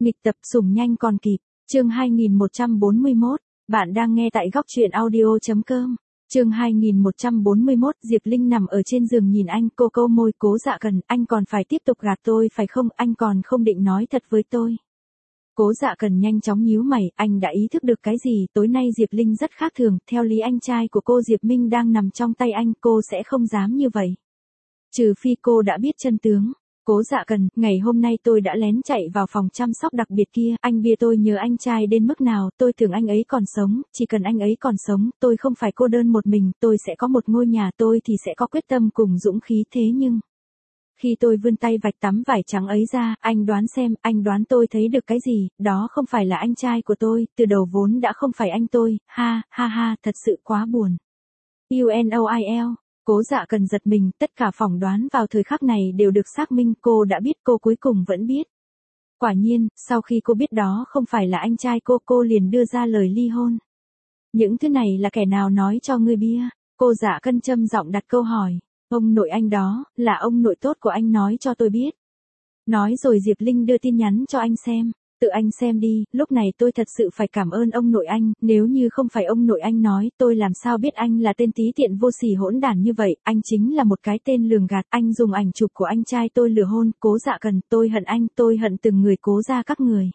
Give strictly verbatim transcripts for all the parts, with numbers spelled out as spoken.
Nghịch tập sủng nhanh còn kịp, chương hai nghìn một trăm bốn mươi mốt, bạn đang nghe tại góc truyện audio.com. Chương hai nghìn một trăm bốn mươi mốt, Diệp Linh nằm ở trên giường nhìn anh, cô câu môi, Cố Dạ Cần, anh còn phải tiếp tục gạt tôi phải không, anh còn không định nói thật với tôi. Cố Dạ Cần nhanh chóng nhíu mày, anh đã ý thức được cái gì, tối nay Diệp Linh rất khác thường, theo lý anh trai của cô Diệp Minh đang nằm trong tay anh, cô sẽ không dám như vậy. Trừ phi cô đã biết chân tướng. Cố Dạ Cần, ngày hôm nay tôi đã lén chạy vào phòng chăm sóc đặc biệt kia, anh bia tôi nhớ anh trai đến mức nào, tôi tưởng anh ấy còn sống, chỉ cần anh ấy còn sống, tôi không phải cô đơn một mình, tôi sẽ có một ngôi nhà, tôi thì sẽ có quyết tâm cùng dũng khí, thế nhưng... Khi tôi vươn tay vạch tấm vải trắng ấy ra, anh đoán xem, anh đoán tôi thấy được cái gì, đó không phải là anh trai của tôi, từ đầu vốn đã không phải anh tôi, ha, ha ha, thật sự quá buồn. u en o i l. Cố Dạ Cần giật mình, tất cả phỏng đoán vào thời khắc này đều được xác minh, cô đã biết, cô cuối cùng vẫn biết. Quả nhiên, sau khi cô biết đó không phải là anh trai cô, cô liền đưa ra lời ly hôn. Những thứ này là kẻ nào nói cho ngươi bia? Cô Dạ Cần trầm giọng đặt câu hỏi. Ông nội anh đó, là ông nội tốt của anh nói cho tôi biết. Nói rồi Diệp Linh đưa tin nhắn cho anh xem. Tự anh xem đi, lúc này tôi thật sự phải cảm ơn ông nội anh, nếu như không phải ông nội anh nói, tôi làm sao biết anh là tên tí tiện vô sỉ hỗn đản như vậy, anh chính là một cái tên lường gạt, anh dùng ảnh chụp của anh trai tôi lừa hôn, Cố Dạ Cần, tôi hận anh, tôi hận từng người Cố gia các người.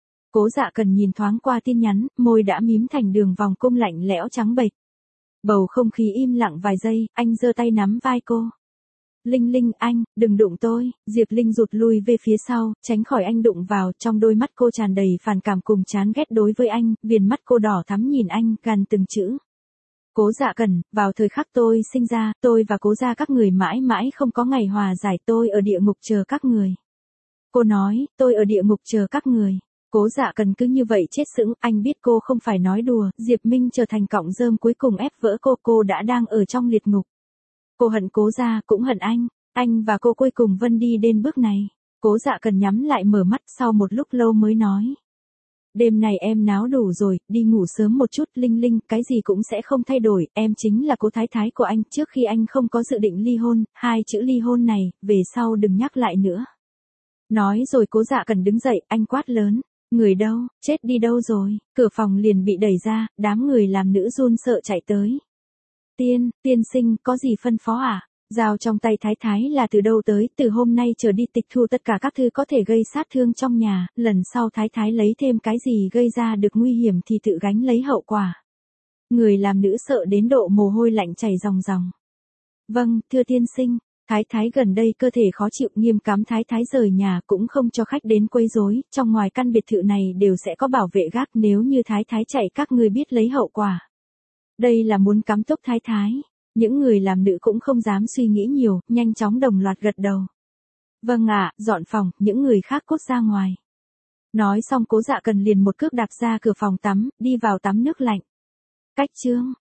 Cố Dạ Cần nhìn thoáng qua tin nhắn, môi đã mím thành đường vòng cung lạnh lẽo trắng bệch. Bầu không khí im lặng vài giây, anh giơ tay nắm vai cô. Linh Linh, anh, đừng đụng tôi, Diệp Linh rụt lui về phía sau, tránh khỏi anh đụng vào, trong đôi mắt cô tràn đầy phản cảm cùng chán ghét đối với anh, viền mắt cô đỏ thắm nhìn anh, gằn từng chữ. Cố Dạ Cần, vào thời khắc tôi sinh ra, tôi và Cố gia các người mãi mãi không có ngày hòa giải, tôi ở địa ngục chờ các người. Cô nói, tôi ở địa ngục chờ các người. Cố Dạ Cần cứ như vậy chết sững, anh biết cô không phải nói đùa, Diệp Minh trở thành cọng rơm cuối cùng ép vỡ cô, cô đã đang ở trong liệt ngục. Cô hận Cố gia, cũng hận anh, anh và cô cuối cùng vân đi đến bước này. Cố Dạ Cần nhắm lại mở mắt sau một lúc lâu mới nói. Đêm này em náo đủ rồi, đi ngủ sớm một chút, Linh Linh, cái gì cũng sẽ không thay đổi, em chính là Cố thái thái của anh, trước khi anh không có dự định ly hôn, hai chữ ly hôn này, về sau đừng nhắc lại nữa. Nói rồi Cố Dạ Cần đứng dậy, anh quát lớn. Người đâu, chết đi đâu rồi, cửa phòng liền bị đẩy ra, đám người làm nữ run sợ chạy tới. Tiên, tiên sinh, có gì phân phó à? Dao trong tay thái thái là từ đâu tới, từ hôm nay trở đi tịch thu tất cả các thứ có thể gây sát thương trong nhà, lần sau thái thái lấy thêm cái gì gây ra được nguy hiểm thì tự gánh lấy hậu quả. Người làm nữ sợ đến độ mồ hôi lạnh chảy ròng ròng. Vâng, thưa tiên sinh. Thái thái gần đây cơ thể khó chịu, nghiêm cấm thái thái rời nhà, cũng không cho khách đến quấy rối, trong ngoài căn biệt thự này đều sẽ có bảo vệ gác, nếu như thái thái chạy các ngươi biết lấy hậu quả. Đây là muốn cắm tốc thái thái. Những người làm nữ cũng không dám suy nghĩ nhiều, nhanh chóng đồng loạt gật đầu. Vâng ạ, dọn phòng, những người khác cút ra ngoài. Nói xong Cố Dạ Cần liền một cước đạp ra cửa phòng tắm, đi vào tắm nước lạnh. Cách chương